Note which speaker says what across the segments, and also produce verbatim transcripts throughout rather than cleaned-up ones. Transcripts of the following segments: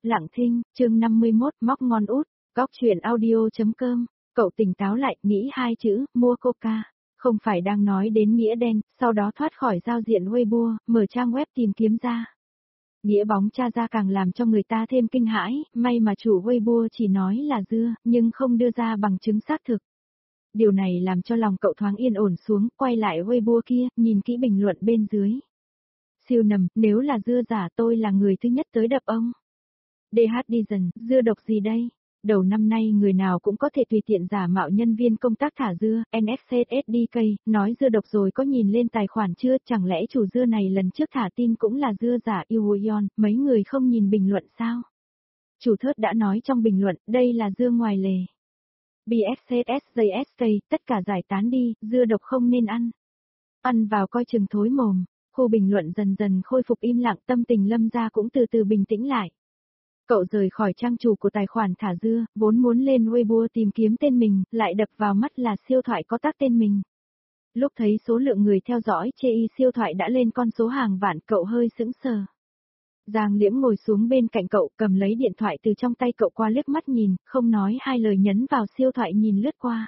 Speaker 1: Lặng thinh, chương năm mươi mốt, móc ngon út, góc chuyện audio.com, cậu tỉnh táo lại, nghĩ hai chữ, mua coca, không phải đang nói đến nghĩa đen, sau đó thoát khỏi giao diện Weibo, mở trang web tìm kiếm ra. Nghĩa bóng tra ra càng làm cho người ta thêm kinh hãi, may mà chủ Weibo chỉ nói là dưa, nhưng không đưa ra bằng chứng xác thực. Điều này làm cho lòng cậu thoáng yên ổn xuống, quay lại Weibo kia, nhìn kỹ bình luận bên dưới. Siêu nầm, nếu là dưa giả tôi là người thứ nhất tới đập ông. đê hát Dizen, dưa độc gì đây? Đầu năm nay người nào cũng có thể tùy tiện giả mạo nhân viên công tác thả dưa, en ép xê ét đê ca, nói dưa độc rồi có nhìn lên tài khoản chưa, chẳng lẽ chủ dưa này lần trước thả tin cũng là dưa giả Iwoyon, mấy người không nhìn bình luận sao? Chủ thớt đã nói trong bình luận, đây là dưa ngoài lề. bê ép xê ét giê ét ca, tất cả giải tán đi, dưa độc không nên ăn. Ăn vào coi chừng thối mồm, khu bình luận dần dần khôi phục im lặng, tâm tình Lâm Gia cũng từ từ bình tĩnh lại. Cậu rời khỏi trang chủ của tài khoản thả dưa, vốn muốn lên Weibo tìm kiếm tên mình, lại đập vào mắt là siêu thoại có tác tên mình. Lúc thấy số lượng người theo dõi chê y siêu thoại đã lên con số hàng vạn, cậu hơi sững sờ. Giang Liễm ngồi xuống bên cạnh cậu, cầm lấy điện thoại từ trong tay cậu qua liếc mắt nhìn, không nói hai lời nhấn vào siêu thoại nhìn lướt qua.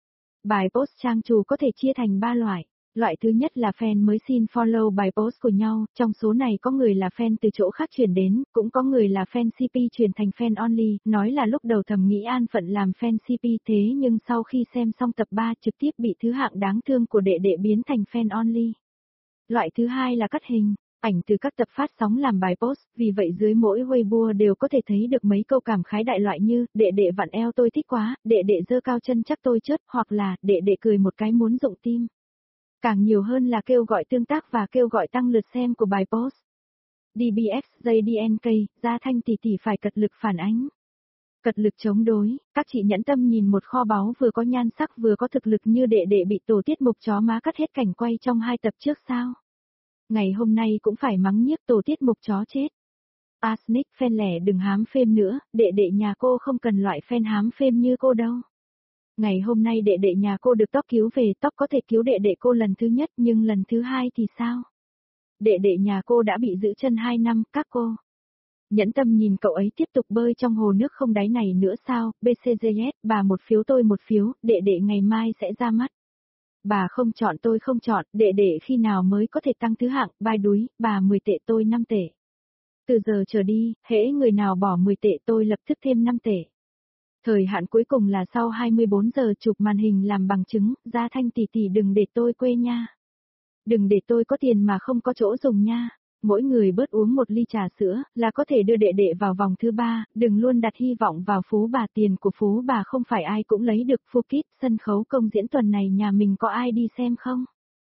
Speaker 1: Bài post trang chủ có thể chia thành ba loại. Loại thứ nhất là fan mới xin follow bài post của nhau, trong số này có người là fan từ chỗ khác chuyển đến, cũng có người là fan xê pê chuyển thành fan only, nói là lúc đầu thầm nghĩ an phận làm fan xê pê thế nhưng sau khi xem xong tập ba trực tiếp bị thứ hạng đáng thương của đệ đệ biến thành fan only. Loại thứ hai là cắt hình, ảnh từ các tập phát sóng làm bài post, vì vậy dưới mỗi Weibo đều có thể thấy được mấy câu cảm khái đại loại như, đệ đệ vặn eo tôi thích quá, đệ đệ giơ cao chân chắc tôi chớt, hoặc là, đệ đệ cười một cái muốn rụng tim. Càng nhiều hơn là kêu gọi tương tác và kêu gọi tăng lượt xem của bài post. đê bê ép giê đê en ca, Gia Thanh tỷ tỷ phải cật lực phản ánh. Cật lực chống đối, các chị nhẫn tâm nhìn một kho báu vừa có nhan sắc vừa có thực lực như đệ đệ bị tổ tiết mục chó má cắt hết cảnh quay trong hai tập trước sao. Ngày hôm nay cũng phải mắng nhiếc tổ tiết mục chó chết. Asnick fan lẻ đừng hám phêm nữa, đệ đệ nhà cô không cần loại fan hám phêm như cô đâu. Ngày hôm nay đệ đệ nhà cô được tóc cứu về, tóc có thể cứu đệ đệ cô lần thứ nhất nhưng lần thứ hai thì sao? Đệ đệ nhà cô đã bị giữ chân hai năm, các cô. Nhẫn tâm nhìn cậu ấy tiếp tục bơi trong hồ nước không đáy này nữa sao, bê xê giê ét, bà một phiếu tôi một phiếu, đệ đệ ngày mai sẽ ra mắt. Bà không chọn tôi không chọn, đệ đệ khi nào mới có thể tăng thứ hạng, bai đúi, bà mười tệ tôi năm tệ. Từ giờ trở đi, hễ người nào bỏ mười tệ tôi lập tức thêm năm tệ. Thời hạn cuối cùng là sau hai mươi bốn giờ chụp màn hình làm bằng chứng, Gia Thanh tỷ tỷ đừng để tôi quê nha. Đừng để tôi có tiền mà không có chỗ dùng nha. Mỗi người bớt uống một ly trà sữa, là có thể đưa đệ đệ vào vòng thứ ba, đừng luôn đặt hy vọng vào Phú Bà, tiền của Phú Bà không phải ai cũng lấy được. Phu Kít, sân khấu công diễn tuần này nhà mình có ai đi xem không?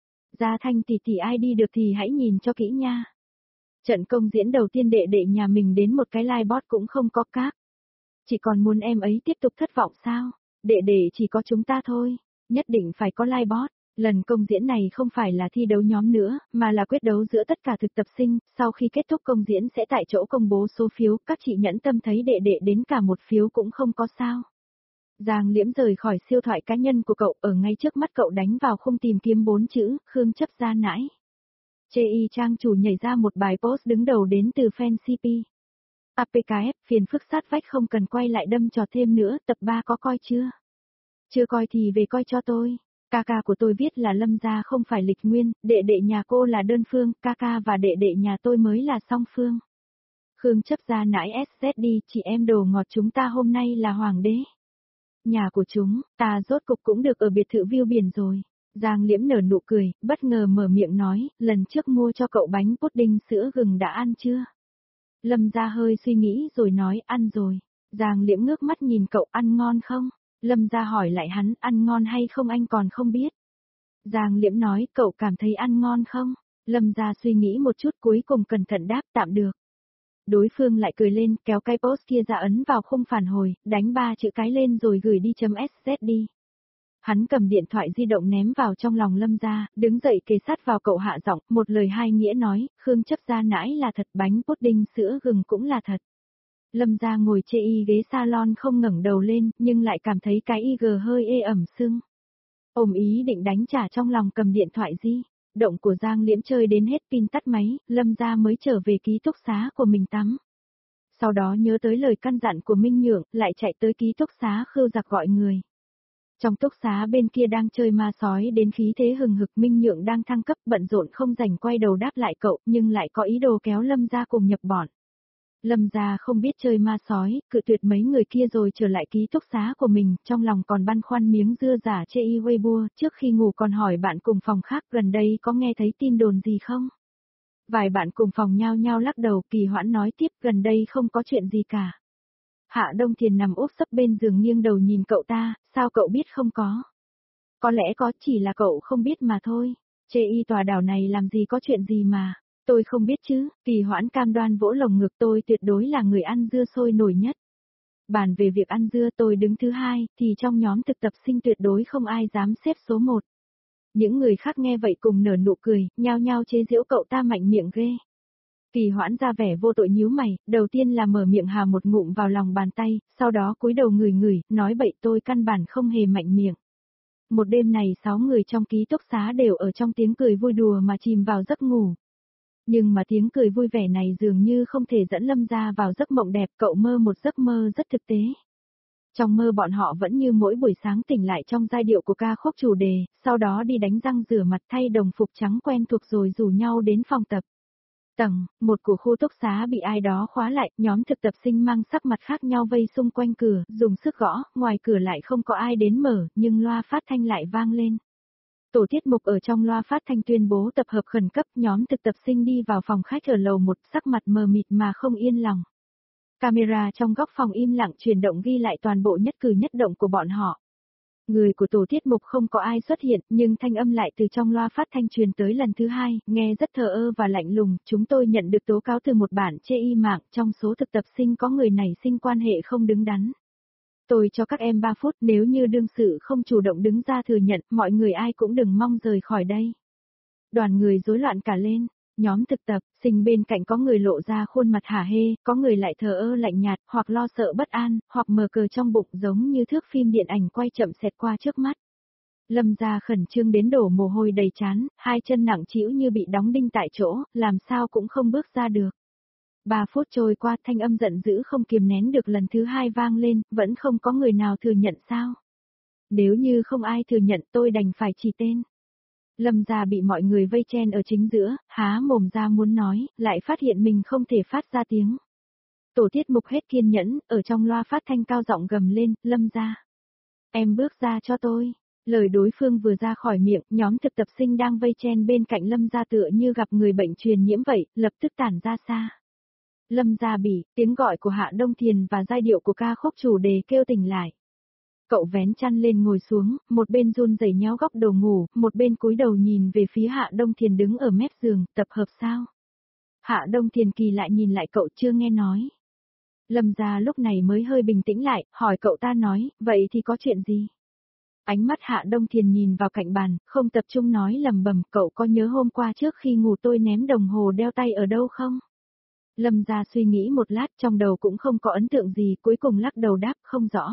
Speaker 1: Gia Thanh tỷ tỷ ai đi được thì hãy nhìn cho kỹ nha. Trận công diễn đầu tiên đệ đệ nhà mình đến một cái live bot cũng không có các. Chỉ còn muốn em ấy tiếp tục thất vọng sao? Đệ đệ chỉ có chúng ta thôi, nhất định phải có live bot. Lần công diễn này không phải là thi đấu nhóm nữa, mà là quyết đấu giữa tất cả thực tập sinh, sau khi kết thúc công diễn sẽ tại chỗ công bố số phiếu, các chị nhẫn tâm thấy đệ đệ đến cả một phiếu cũng không có sao. Giang Liễm rời khỏi siêu thoại cá nhân của cậu, ở ngay trước mắt cậu đánh vào khung tìm kiếm bốn chữ, Khương chấp gia nãi. Chê y trang chủ nhảy ra một bài post đứng đầu đến từ fan xê pê. a pê ca ép, phiền phức sát vách không cần quay lại đâm trò thêm nữa, tập ba có coi chưa? Chưa coi thì về coi cho tôi. Ca ca của tôi viết là Lâm Gia không phải lịch nguyên, đệ đệ nhà cô là đơn phương, ca ca và đệ đệ nhà tôi mới là song phương. Khương chấp gia nãi ét dét đi, chị em đồ ngọt chúng ta hôm nay là hoàng đế. Nhà của chúng, ta rốt cục cũng được ở biệt thự view biển rồi. Giang Liễm nở nụ cười, bất ngờ mở miệng nói, lần trước mua cho cậu bánh pudding sữa gừng đã ăn chưa? Lâm Gia hơi suy nghĩ rồi nói ăn rồi. Giang Liễm ngước mắt nhìn cậu, ăn ngon không? Lâm Gia hỏi lại hắn, ăn ngon hay không anh còn không biết. Giang Liễm nói, cậu cảm thấy ăn ngon không? Lâm Gia suy nghĩ một chút cuối cùng cẩn thận đáp tạm được. Đối phương lại cười lên, kéo cái post kia ra ấn vào khung phản hồi, đánh ba chữ cái lên rồi gửi đi chấm sz đi. Hắn cầm điện thoại di động ném vào trong lòng Lâm Gia, đứng dậy kề sát vào cậu hạ giọng, một lời hai nghĩa nói, Khương chấp gia nãi là thật, bánh pudding sữa gừng cũng là thật. Lâm Gia ngồi chê y ghế salon không ngẩng đầu lên, nhưng lại cảm thấy cái y gờ hơi ê ẩm sưng. Ôm ý định đánh trả trong lòng cầm điện thoại di động của Giang Liễm chơi đến hết pin tắt máy, Lâm Gia mới trở về ký túc xá của mình tắm. Sau đó nhớ tới lời căn dặn của Minh Nhượng, lại chạy tới ký túc xá Khưu Giặc gọi người. Trong túc xá bên kia đang chơi ma sói đến khí thế hừng hực, Minh Nhượng đang thăng cấp bận rộn không rảnh quay đầu đáp lại cậu, nhưng lại có ý đồ kéo Lâm gia cùng nhập bọn. Lâm gia không biết chơi ma sói, cự tuyệt mấy người kia rồi trở lại ký túc xá của mình, trong lòng còn băn khoăn miếng dưa giả chê y Weibo, trước khi ngủ còn hỏi bạn cùng phòng khác gần đây có nghe thấy tin đồn gì không? Vài bạn cùng phòng nhao nhao lắc đầu, Kỳ Hoãn nói tiếp gần đây không có chuyện gì cả. Hạ Đông Thiền nằm úp sấp bên giường nghiêng đầu nhìn cậu ta, sao cậu biết không có? Có lẽ có, chỉ là cậu không biết mà thôi. Chê y tòa đảo này làm gì có chuyện gì mà. Tôi không biết chứ, Kỳ Hoãn cam đoan vỗ lồng ngực, tôi tuyệt đối là người ăn dưa sôi nổi nhất. Bàn về việc ăn dưa tôi đứng thứ hai, thì trong nhóm thực tập sinh tuyệt đối không ai dám xếp số một. Những người khác nghe vậy cùng nở nụ cười, nhao nhao chế giễu cậu ta mạnh miệng ghê. Kỳ Hoãn ra vẻ vô tội nhíu mày, đầu tiên là mở miệng hà một ngụm vào lòng bàn tay, sau đó cúi đầu ngửi ngửi, nói bậy, tôi căn bản không hề mạnh miệng. Một đêm này sáu người trong ký túc xá đều ở trong tiếng cười vui đùa mà chìm vào giấc ngủ. Nhưng mà tiếng cười vui vẻ này dường như không thể dẫn Lâm gia vào giấc mộng đẹp, cậu mơ một giấc mơ rất thực tế. Trong mơ bọn họ vẫn như mỗi buổi sáng tỉnh lại trong giai điệu của ca khúc chủ đề, sau đó đi đánh răng rửa mặt thay đồng phục trắng quen thuộc rồi rủ nhau đến phòng tập. Tầng, một của khu túc xá bị ai đó khóa lại, nhóm thực tập sinh mang sắc mặt khác nhau vây xung quanh cửa, dùng sức gõ, ngoài cửa lại không có ai đến mở, nhưng loa phát thanh lại vang lên. Tổ tiết mục ở trong loa phát thanh tuyên bố tập hợp khẩn cấp, nhóm thực tập sinh đi vào phòng khách ở lầu một, sắc mặt mờ mịt mà không yên lòng. Camera trong góc phòng im lặng chuyển động ghi lại toàn bộ nhất cử nhất động của bọn họ. Người của tổ tiết mục không có ai xuất hiện, nhưng thanh âm lại từ trong loa phát thanh truyền tới lần thứ hai, nghe rất thờ ơ và lạnh lùng. Chúng tôi nhận được tố cáo từ một bản chê y mạng, trong số thực tập sinh có người này sinh quan hệ không đứng đắn. Tôi cho các em ba phút, nếu như đương sự không chủ động đứng ra thừa nhận, mọi người ai cũng đừng mong rời khỏi đây. Đoàn người rối loạn cả lên. Nhóm thực tập, sinh bên cạnh có người lộ ra khuôn mặt hả hê, có người lại thờ ơ lạnh nhạt, hoặc lo sợ bất an, hoặc mờ cờ trong bụng giống như thước phim điện ảnh quay chậm xẹt qua trước mắt. Lâm gia khẩn trương đến đổ mồ hôi đầy trán, hai chân nặng trĩu như bị đóng đinh tại chỗ, làm sao cũng không bước ra được. Ba phút trôi qua, thanh âm giận dữ không kiềm nén được lần thứ hai vang lên, vẫn không có người nào thừa nhận sao? Nếu như không ai thừa nhận tôi đành phải chỉ tên. Lâm gia bị mọi người vây chen ở chính giữa, há mồm ra muốn nói, lại phát hiện mình không thể phát ra tiếng. Tổ tiết mục hết kiên nhẫn, ở trong loa phát thanh cao giọng gầm lên, Lâm gia. Em bước ra cho tôi. Lời đối phương vừa ra khỏi miệng, nhóm thực tập sinh đang vây chen bên cạnh Lâm gia tựa như gặp người bệnh truyền nhiễm vậy, lập tức tản ra xa. Lâm gia bị, tiếng gọi của Hạ Đông Thiền và giai điệu của ca khúc chủ đề kêu tỉnh lại. Cậu vén chăn lên ngồi xuống, một bên run rẩy nhéo góc đầu ngủ, một bên cúi đầu nhìn về phía Hạ Đông Thiền đứng ở mép giường, tập hợp sao? Hạ Đông Thiền kỳ lại nhìn lại cậu chưa nghe nói. Lâm gia lúc này mới hơi bình tĩnh lại, hỏi cậu ta nói, vậy thì có chuyện gì? Ánh mắt Hạ Đông Thiền nhìn vào cạnh bàn, không tập trung nói lầm bầm, cậu có nhớ hôm qua trước khi ngủ tôi ném đồng hồ đeo tay ở đâu không? Lâm gia suy nghĩ một lát trong đầu cũng không có ấn tượng gì, cuối cùng lắc đầu đáp không rõ.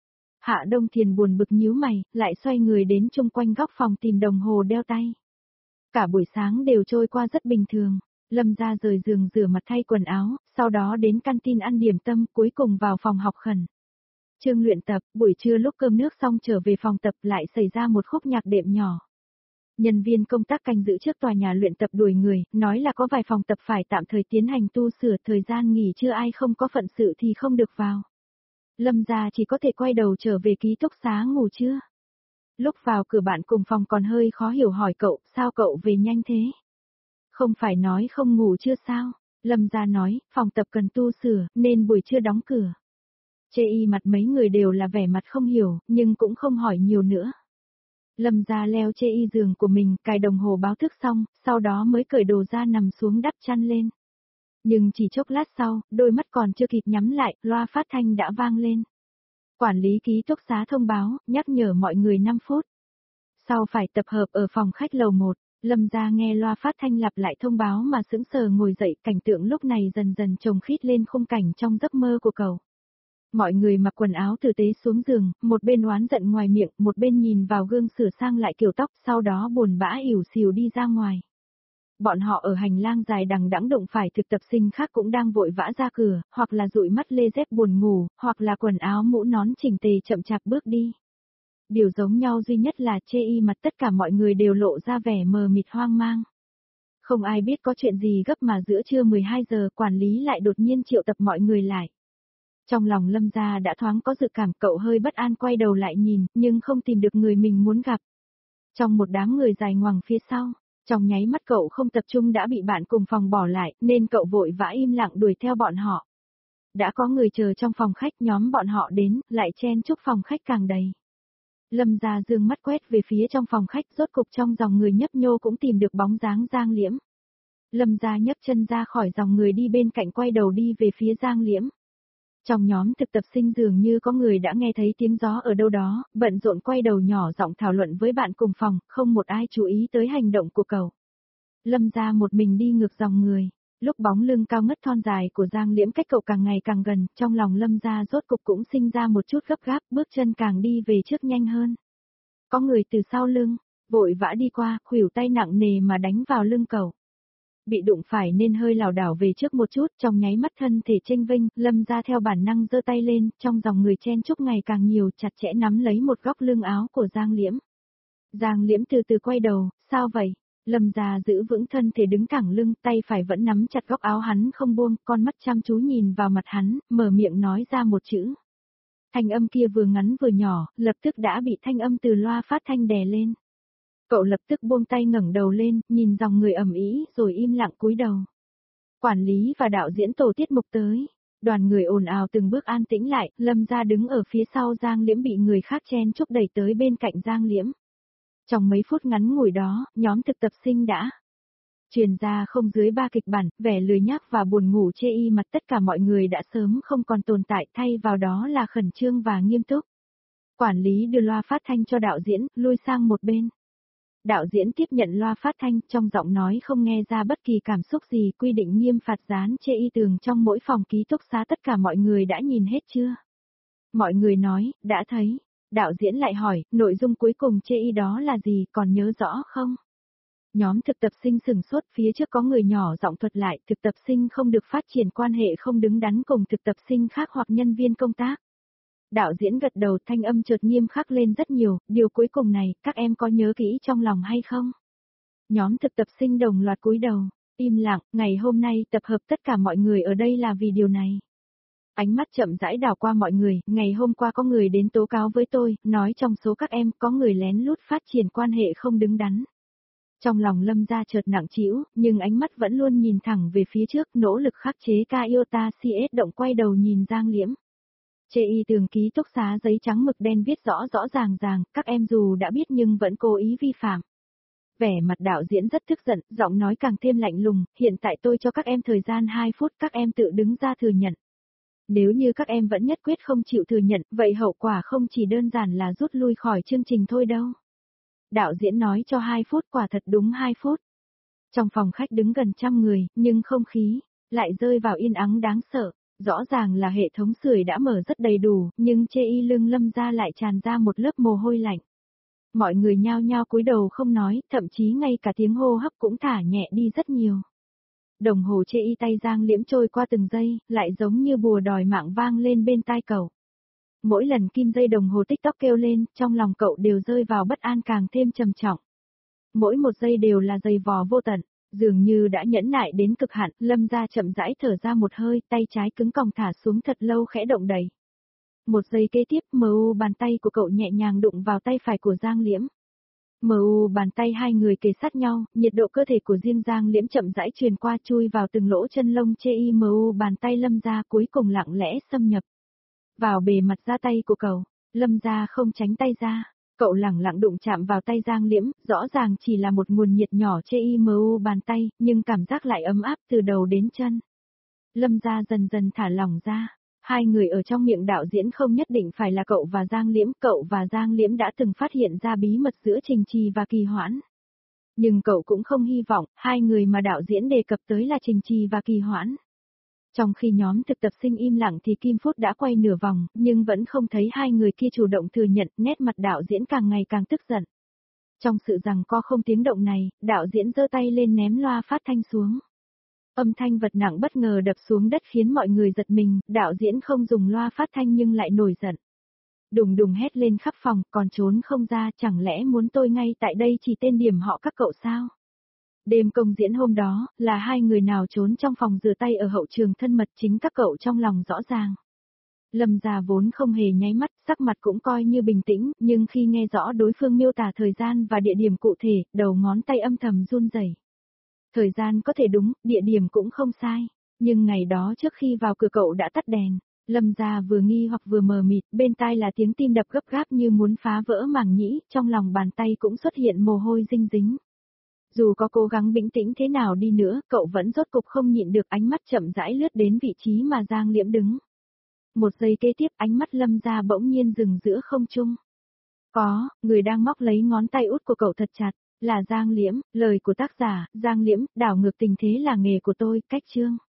Speaker 1: Hạ Đông Thiền buồn bực nhíu mày, lại xoay người đến chung quanh góc phòng tìm đồng hồ đeo tay. Cả buổi sáng đều trôi qua rất bình thường, Lâm gia rời giường rửa mặt thay quần áo, sau đó đến canteen ăn điểm tâm, cuối cùng vào phòng học khẩn. Chương luyện tập, buổi trưa lúc cơm nước xong trở về phòng tập lại xảy ra một khúc nhạc đệm nhỏ. Nhân viên công tác canh giữ trước tòa nhà luyện tập đuổi người, nói là có vài phòng tập phải tạm thời tiến hành tu sửa, thời gian nghỉ trưa ai không có phận sự thì không được vào. Lâm gia chỉ có thể quay đầu trở về ký túc xá ngủ trưa. Lúc vào cửa bạn cùng phòng còn hơi khó hiểu hỏi cậu, sao cậu về nhanh thế? Không phải nói không ngủ trưa sao? Lâm gia nói, phòng tập cần tu sửa, nên buổi trưa đóng cửa. Chê y mặt mấy người đều là vẻ mặt không hiểu, nhưng cũng không hỏi nhiều nữa. Lâm gia leo chê y giường của mình, cài đồng hồ báo thức xong, sau đó mới cởi đồ ra nằm xuống đắp chăn lên. Nhưng chỉ chốc lát sau, đôi mắt còn chưa kịp nhắm lại, loa phát thanh đã vang lên. Quản lý ký túc xá thông báo, nhắc nhở mọi người năm phút. Sau phải tập hợp ở phòng khách lầu một, Lâm gia nghe loa phát thanh lặp lại thông báo mà sững sờ ngồi dậy, cảnh tượng lúc này dần dần chồng khít lên khung cảnh trong giấc mơ của cậu. Mọi người mặc quần áo tử tế xuống giường, một bên oán giận ngoài miệng, một bên nhìn vào gương sửa sang lại kiểu tóc, sau đó buồn bã ỉu xìu đi ra ngoài. Bọn họ ở hành lang dài đằng đẵng đụng phải thực tập sinh khác cũng đang vội vã ra cửa, hoặc là dụi mắt lê dép buồn ngủ, hoặc là quần áo mũ nón chỉnh tề chậm chạp bước đi. Điều giống nhau duy nhất là chê y mặt tất cả mọi người đều lộ ra vẻ mờ mịt hoang mang. Không ai biết có chuyện gì gấp mà giữa trưa mười hai giờ quản lý lại đột nhiên triệu tập mọi người lại. Trong lòng Lâm Gia đã thoáng có dự cảm, cậu hơi bất an quay đầu lại nhìn, nhưng không tìm được người mình muốn gặp. Trong một đám người dài ngoằng phía sau, trong nháy mắt cậu không tập trung đã bị bạn cùng phòng bỏ lại, nên cậu vội vã im lặng đuổi theo bọn họ. Đã có người chờ trong phòng khách, nhóm bọn họ đến, lại chen chúc phòng khách càng đầy. Lâm Gia dương mắt quét về phía trong phòng khách, rốt cục trong dòng người nhấp nhô cũng tìm được bóng dáng Giang Liễm. Lâm Gia nhấc chân ra khỏi dòng người đi bên cạnh, quay đầu đi về phía Giang Liễm. Trong nhóm thực tập sinh dường như có người đã nghe thấy tiếng gió ở đâu đó, bận rộn quay đầu nhỏ giọng thảo luận với bạn cùng phòng, không một ai chú ý tới hành động của cậu. Lâm Gia một mình đi ngược dòng người, lúc bóng lưng cao ngất thon dài của Giang Liễm cách cậu càng ngày càng gần, trong lòng Lâm Gia rốt cục cũng sinh ra một chút gấp gáp, bước chân càng đi về trước nhanh hơn. Có người từ sau lưng, vội vã đi qua, khuỷu tay nặng nề mà đánh vào lưng cậu. Bị đụng phải nên hơi lảo đảo về trước một chút, trong nháy mắt thân thể chênh vênh, Lâm Gia theo bản năng giơ tay lên, trong dòng người chen chúc ngày càng nhiều, chặt chẽ nắm lấy một góc lưng áo của Giang Liễm. Giang Liễm từ từ quay đầu, sao vậy? Lâm Gia giữ vững thân thể đứng thẳng lưng, tay phải vẫn nắm chặt góc áo hắn không buông, con mắt chăm chú nhìn vào mặt hắn, mở miệng nói ra một chữ. Thanh âm kia vừa ngắn vừa nhỏ, lập tức đã bị thanh âm từ loa phát thanh đè lên. Cậu lập tức buông tay ngẩng đầu lên, nhìn dòng người ầm ĩ, rồi im lặng cúi đầu. Quản lý và đạo diễn tổ tiết mục tới. Đoàn người ồn ào từng bước an tĩnh lại, Lâm Gia đứng ở phía sau Giang Liễm bị người khác chen chúc đẩy tới bên cạnh Giang Liễm. Trong mấy phút ngắn ngủi đó, nhóm thực tập sinh đã truyền ra không dưới ba kịch bản, vẻ lười nhác và buồn ngủ chê y mặt tất cả mọi người đã sớm không còn tồn tại, thay vào đó là khẩn trương và nghiêm túc. Quản lý đưa loa phát thanh cho đạo diễn, lui sang một bên. Đạo diễn tiếp nhận loa phát thanh, trong giọng nói không nghe ra bất kỳ cảm xúc gì, quy định nghiêm phạt dán chê y tường trong mỗi phòng ký túc xá, tất cả mọi người đã nhìn hết chưa? Mọi người nói, đã thấy. Đạo diễn lại hỏi, nội dung cuối cùng chê y đó là gì, còn nhớ rõ không? Nhóm thực tập sinh sừng sốt, phía trước có người nhỏ giọng thuật lại, thực tập sinh không được phát triển quan hệ không đứng đắn cùng thực tập sinh khác hoặc nhân viên công tác. Đạo diễn gật đầu, thanh âm chợt nghiêm khắc lên rất nhiều, điều cuối cùng này, các em có nhớ kỹ trong lòng hay không? Nhóm thực tập sinh đồng loạt cúi đầu, im lặng, ngày hôm nay tập hợp tất cả mọi người ở đây là vì điều này. Ánh mắt chậm rãi đảo qua mọi người, ngày hôm qua có người đến tố cáo với tôi, nói trong số các em có người lén lút phát triển quan hệ không đứng đắn. Trong lòng Lâm Gia chợt nặng trĩu, nhưng ánh mắt vẫn luôn nhìn thẳng về phía trước, nỗ lực khắc chế ca iota xê ét động, quay đầu nhìn Giang Liễm. Chê y tường ký túc xá giấy trắng mực đen viết rõ rõ ràng ràng, các em dù đã biết nhưng vẫn cố ý vi phạm. Vẻ mặt đạo diễn rất tức giận, giọng nói càng thêm lạnh lùng, hiện tại tôi cho các em thời gian hai phút, các em tự đứng ra thừa nhận. Nếu như các em vẫn nhất quyết không chịu thừa nhận, vậy hậu quả không chỉ đơn giản là rút lui khỏi chương trình thôi đâu. Đạo diễn nói cho hai phút, quả thật đúng hai phút. Trong phòng khách đứng gần trăm người, nhưng không khí lại rơi vào yên ắng đáng sợ. Rõ ràng là hệ thống sưởi đã mở rất đầy đủ, nhưng chê y lưng Lâm Gia lại tràn ra một lớp mồ hôi lạnh. Mọi người nhao nhao cúi đầu không nói, thậm chí ngay cả tiếng hô hấp cũng thả nhẹ đi rất nhiều. Đồng hồ chê y tay Giang Liễm trôi qua từng giây, lại giống như bùa đòi mạng vang lên bên tai cậu. Mỗi lần kim dây đồng hồ tích tóc kêu lên, trong lòng cậu đều rơi vào bất an càng thêm trầm trọng. Mỗi một giây đều là giày vò vô tận. Dường như đã nhẫn nại đến cực hạn, Lâm Gia chậm rãi thở ra một hơi, tay trái cứng còng thả xuống thật lâu, khẽ động đẩy. Một giây kế tiếp, mờ u bàn tay của cậu nhẹ nhàng đụng vào tay phải của Giang Liễm. Mờ u bàn tay hai người kề sát nhau, nhiệt độ cơ thể của riêng Giang Liễm chậm rãi truyền qua, chui vào từng lỗ chân lông chê y, mờ u bàn tay Lâm Gia cuối cùng lặng lẽ xâm nhập vào bề mặt da tay của cậu. Lâm Gia không tránh tay ra. Cậu lẳng lặng đụng chạm vào tay Giang Liễm, rõ ràng chỉ là một nguồn nhiệt nhỏ chê y mờ u bàn tay, nhưng cảm giác lại ấm áp từ đầu đến chân. Lâm Gia dần dần thả lỏng ra. Hai người ở trong miệng đạo diễn không nhất định phải là cậu và Giang Liễm, cậu và Giang Liễm đã từng phát hiện ra bí mật giữa Trình Trì và Kỳ Hoãn. Nhưng cậu cũng không hy vọng, hai người mà đạo diễn đề cập tới là Trình Trì và Kỳ Hoãn. Trong khi nhóm thực tập sinh im lặng thì Kim Phút đã quay nửa vòng, nhưng vẫn không thấy hai người kia chủ động thừa nhận, nét mặt đạo diễn càng ngày càng tức giận. Trong sự giằng co không tiếng động này, đạo diễn giơ tay lên ném loa phát thanh xuống. Âm thanh vật nặng bất ngờ đập xuống đất khiến mọi người giật mình, đạo diễn không dùng loa phát thanh nhưng lại nổi giận. Đùng đùng hét lên khắp phòng, còn trốn không ra, chẳng lẽ muốn tôi ngay tại đây chỉ tên điểm họ các cậu sao? Đêm công diễn hôm đó, là hai người nào trốn trong phòng rửa tay ở hậu trường thân mật, chính các cậu trong lòng rõ ràng. Lâm Gia vốn không hề nháy mắt, sắc mặt cũng coi như bình tĩnh, nhưng khi nghe rõ đối phương miêu tả thời gian và địa điểm cụ thể, đầu ngón tay âm thầm run rẩy. Thời gian có thể đúng, địa điểm cũng không sai, nhưng ngày đó trước khi vào cửa cậu đã tắt đèn. Lâm Gia vừa nghi hoặc vừa mờ mịt, bên tai là tiếng tim đập gấp gáp như muốn phá vỡ màng nhĩ, trong lòng bàn tay cũng xuất hiện mồ hôi dinh dính. Dù có cố gắng bình tĩnh thế nào đi nữa, cậu vẫn rốt cục không nhịn được, ánh mắt chậm rãi lướt đến vị trí mà Giang Liễm đứng. Một giây kế tiếp, ánh mắt Lâm Gia bỗng nhiên dừng giữa không trung. Có, người đang móc lấy ngón tay út của cậu thật chặt, là Giang Liễm, lời của tác giả, Giang Liễm, đảo ngược tình thế là nghề của tôi, cách chương.